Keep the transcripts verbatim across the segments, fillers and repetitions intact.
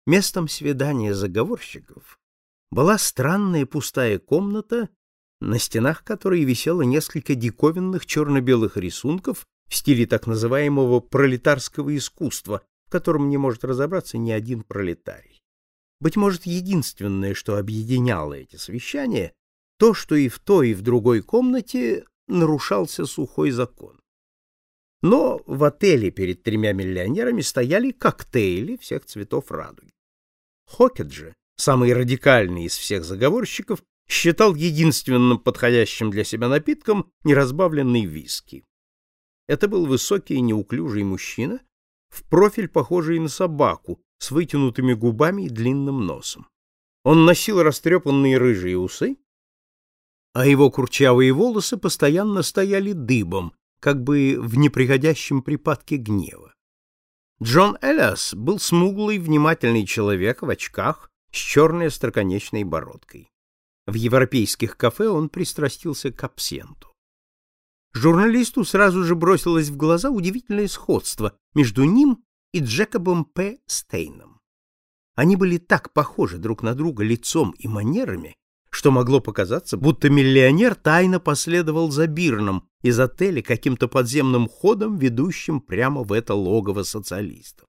Местом свидания заговорщиков была странная пустая комната, на стенах которой висело несколько диковинных черно-белых рисунков в стиле так называемого пролетарского искусства, в котором не может разобраться ни один пролетарий. Быть может, единственное, что объединяло эти совещания, то, что и в той, и в другой комнате нарушался сухой закон. Но в отеле перед тремя миллионерами стояли коктейли всех цветов радуги. Хокет же, самый радикальный из всех заговорщиков, считал единственным подходящим для себя напитком неразбавленный виски. Это был высокий и неуклюжий мужчина, в профиль похожий на собаку, с вытянутыми губами и длинным носом. Он носил растрепанные рыжие усы, а его курчавые волосы постоянно стояли дыбом, как бы в неприходящем припадке гнева. Джон Элиас был смуглый, внимательный человек в очках с черной остроконечной бородкой. В европейских кафе он пристрастился к абсенту. Журналисту сразу же бросилось в глаза удивительное сходство между ним и Джекобом П. Стейном. Они были так похожи друг на друга лицом и манерами, что могло показаться, будто миллионер тайно последовал за Бирном из отеля каким-то подземным ходом, ведущим прямо в это логово социалистов.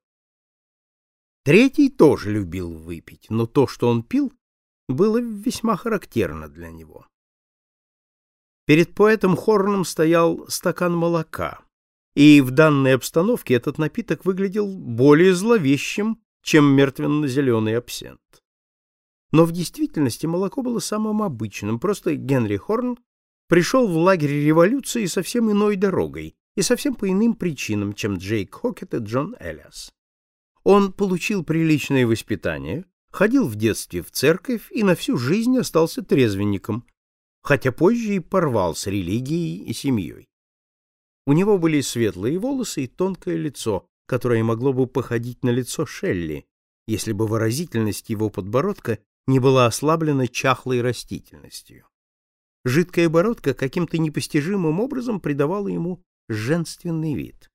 Третий тоже любил выпить, но то, что он пил, было весьма характерно для него. Перед поэтом Хорном стоял стакан молока, и в данной обстановке этот напиток выглядел более зловещим, чем мертвенно-зеленый абсент. Но в действительности молоко было самым обычным, просто Генри Хорн пришел в лагерь революции совсем иной дорогой и совсем по иным причинам, чем Джейк Хокет и Джон Элиас. Он получил приличное воспитание, ходил в детстве в церковь и на всю жизнь остался трезвенником, хотя позже и порвал с религией и семьей. У него были светлые волосы и тонкое лицо, которое могло бы походить на лицо Шелли, если бы выразительность его подбородка не была ослаблена чахлой растительностью. Жидкая бородка каким-то непостижимым образом придавала ему женственный вид.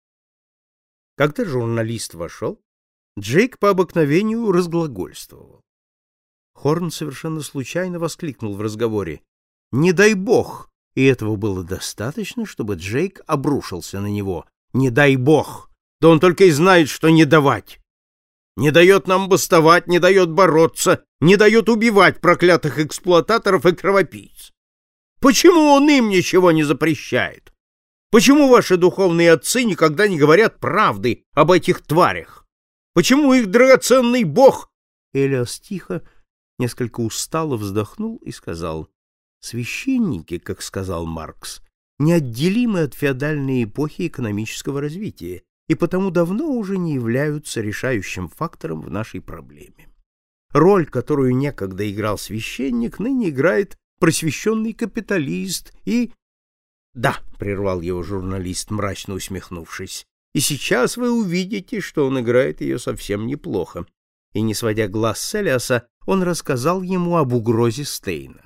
Когда журналист вошел, Джейк по обыкновению разглагольствовал. Хорн совершенно случайно воскликнул в разговоре: «Не дай бог!» И этого было достаточно, чтобы Джейк обрушился на него. «Не дай бог! Да он только и знает, что не давать! Не дает нам бастовать, не дает бороться, не дает убивать проклятых эксплуататоров и кровопийц! Почему он им ничего не запрещает? Почему ваши духовные отцы никогда не говорят правды об этих тварях? Почему их драгоценный бог...» Элиас тихо, несколько устало вздохнул и сказал: «Священники, как сказал Маркс, неотделимы от феодальной эпохи экономического развития и потому давно уже не являются решающим фактором в нашей проблеме. Роль, которую некогда играл священник, ныне играет просвещенный капиталист и...» «Да», — прервал его журналист, мрачно усмехнувшись, «и сейчас вы увидите, что он играет ее совсем неплохо». И, не сводя глаз с Элиаса, он рассказал ему об угрозе Стейна.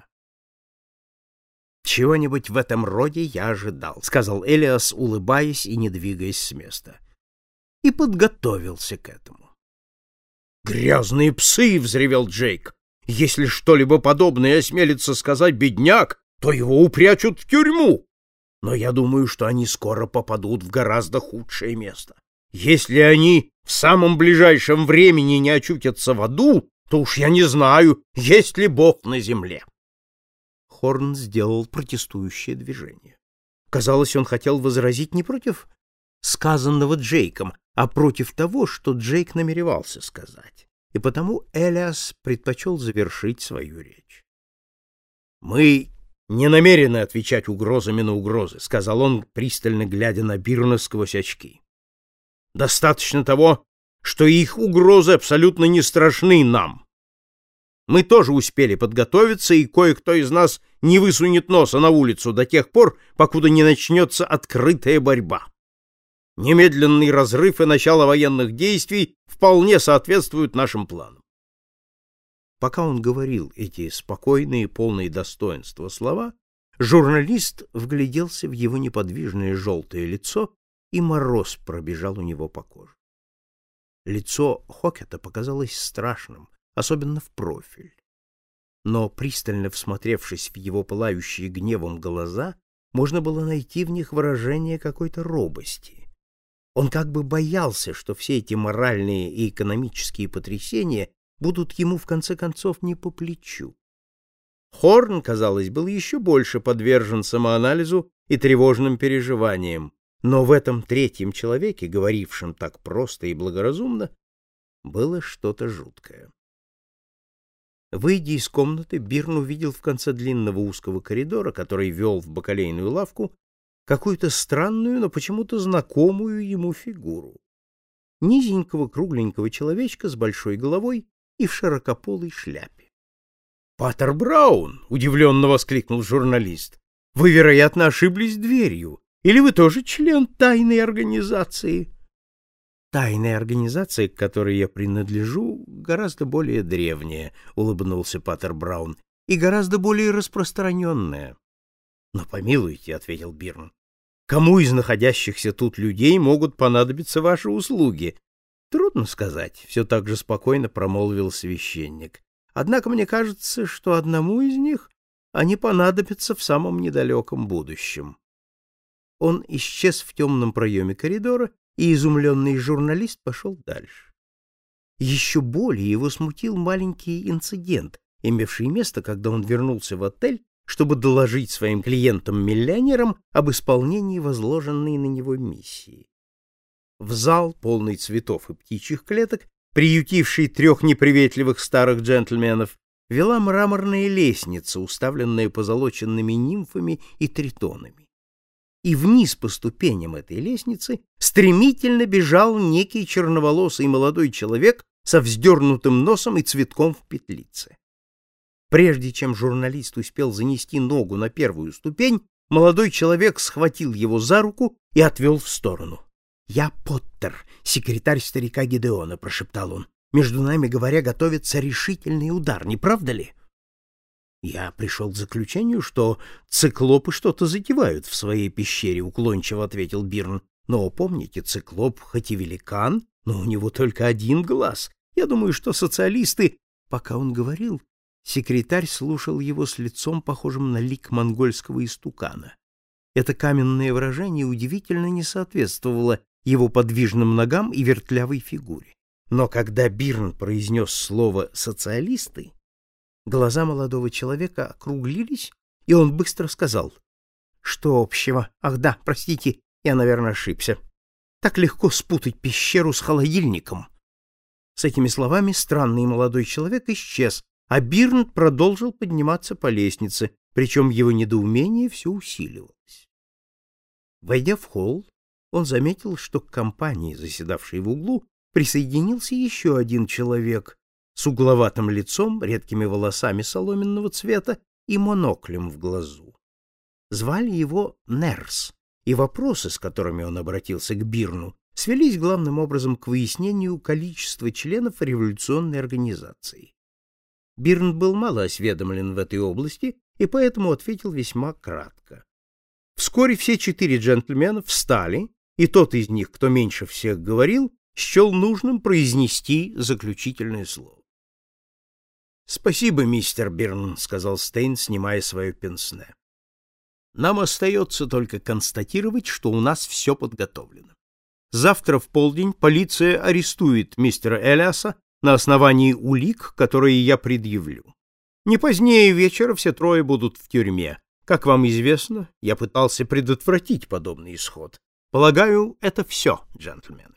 «Чего-нибудь в этом роде я ожидал», — сказал Элиас, улыбаясь и не двигаясь с места. И подготовился к этому. «Грязные псы!» — взревел Джейк. «Если что-либо подобное осмелится сказать бедняк, то его упрячут в тюрьму. Но я думаю, что они скоро попадут в гораздо худшее место. Если они в самом ближайшем времени не очутятся в аду, то уж я не знаю, есть ли Бог на земле». Хорн сделал протестующее движение. Казалось, он хотел возразить не против сказанного Джейком, а против того, что Джейк намеревался сказать. И потому Элиас предпочел завершить свою речь. «Мы не намерены отвечать угрозами на угрозы», — сказал он, пристально глядя на Бирна сквозь очки. «Достаточно того, что их угрозы абсолютно не страшны нам. Мы тоже успели подготовиться, и кое-кто из нас не высунет носа на улицу до тех пор, покуда не начнется открытая борьба. Немедленный разрыв и начало военных действий вполне соответствуют нашим планам». Пока он говорил эти спокойные, полные достоинства слова, журналист вгляделся в его неподвижное желтое лицо, и мороз пробежал у него по коже. Лицо Хокета показалось страшным, особенно в профиль. Но, пристально всмотревшись в его пылающие гневом глаза, можно было найти в них выражение какой-то робости. Он как бы боялся, что все эти моральные и экономические потрясения будут ему в конце концов не по плечу. Хорн, казалось, был еще больше подвержен самоанализу и тревожным переживаниям, но в этом третьем человеке, говорившем так просто и благоразумно, было что-то жуткое. Выйдя из комнаты, Бирн увидел в конце длинного узкого коридора, который вел в бакалейную лавку, какую-то странную, но почему-то знакомую ему фигуру. Низенького кругленького человечка с большой головой и в широкополой шляпе. — Паттер Браун! — удивленно воскликнул журналист. — Вы, вероятно, ошиблись дверью. Или вы тоже член тайной организации? — Тайная организация, к которой я принадлежу, гораздо более древняя, — улыбнулся Паттер Браун, — и гораздо более распространенная. — Но помилуйте, — ответил Бирн, — кому из находящихся тут людей могут понадобиться ваши услуги? — Трудно сказать, — все так же спокойно промолвил священник. — Однако мне кажется, что одному из них они понадобятся в самом недалеком будущем. Он исчез в темном проеме коридора, и изумленный журналист пошел дальше. Еще более его смутил маленький инцидент, имевший место, когда он вернулся в отель, чтобы доложить своим клиентам-миллионерам об исполнении возложенной на него миссии. В зал, полный цветов и птичьих клеток, приютивший трех неприветливых старых джентльменов, вела мраморная лестница, уставленная позолоченными нимфами и тритонами. И вниз по ступеням этой лестницы стремительно бежал некий черноволосый молодой человек со вздернутым носом и цветком в петлице. Прежде чем журналист успел занести ногу на первую ступень, молодой человек схватил его за руку и отвел в сторону. — Я Поттер, секретарь старика Гидеона, — прошептал он. — Между нами, говоря, готовится решительный удар, не правда ли? — Я пришел к заключению, что циклопы что-то затевают в своей пещере, — уклончиво ответил Бирн. — Но помните, циклоп хоть и великан, но у него только один глаз. Я думаю, что социалисты... Пока он говорил, секретарь слушал его с лицом, похожим на лик монгольского истукана. Это каменное выражение удивительно не соответствовало его подвижным ногам и вертлявой фигуре. Но когда Бирн произнес слово «социалисты», глаза молодого человека округлились, и он быстро сказал: «Что общего? Ах да, простите, я, наверное, ошибся. Так легко спутать пещеру с холодильником». С этими словами странный молодой человек исчез, а Бирн продолжил подниматься по лестнице, причем его недоумение все усиливалось. Войдя в холл, он заметил, что к компании, заседавшей в углу, присоединился еще один человек с угловатым лицом, редкими волосами соломенного цвета и моноклем в глазу. Звали его Нерс, и вопросы, с которыми он обратился к Бирну, свелись главным образом к выяснению количества членов революционной организации. Бирн был мало осведомлен в этой области и поэтому ответил весьма кратко. Вскоре все четыре джентльмена встали, и тот из них, кто меньше всех говорил, счел нужным произнести заключительное слово. «Спасибо, мистер Бирн», — сказал Стейн, снимая свое пенсне. «Нам остается только констатировать, что у нас все подготовлено. Завтра в полдень полиция арестует мистера Элиаса на основании улик, которые я предъявлю. Не позднее вечера все трое будут в тюрьме. Как вам известно, я пытался предотвратить подобный исход. Полагаю, это все, джентльмены».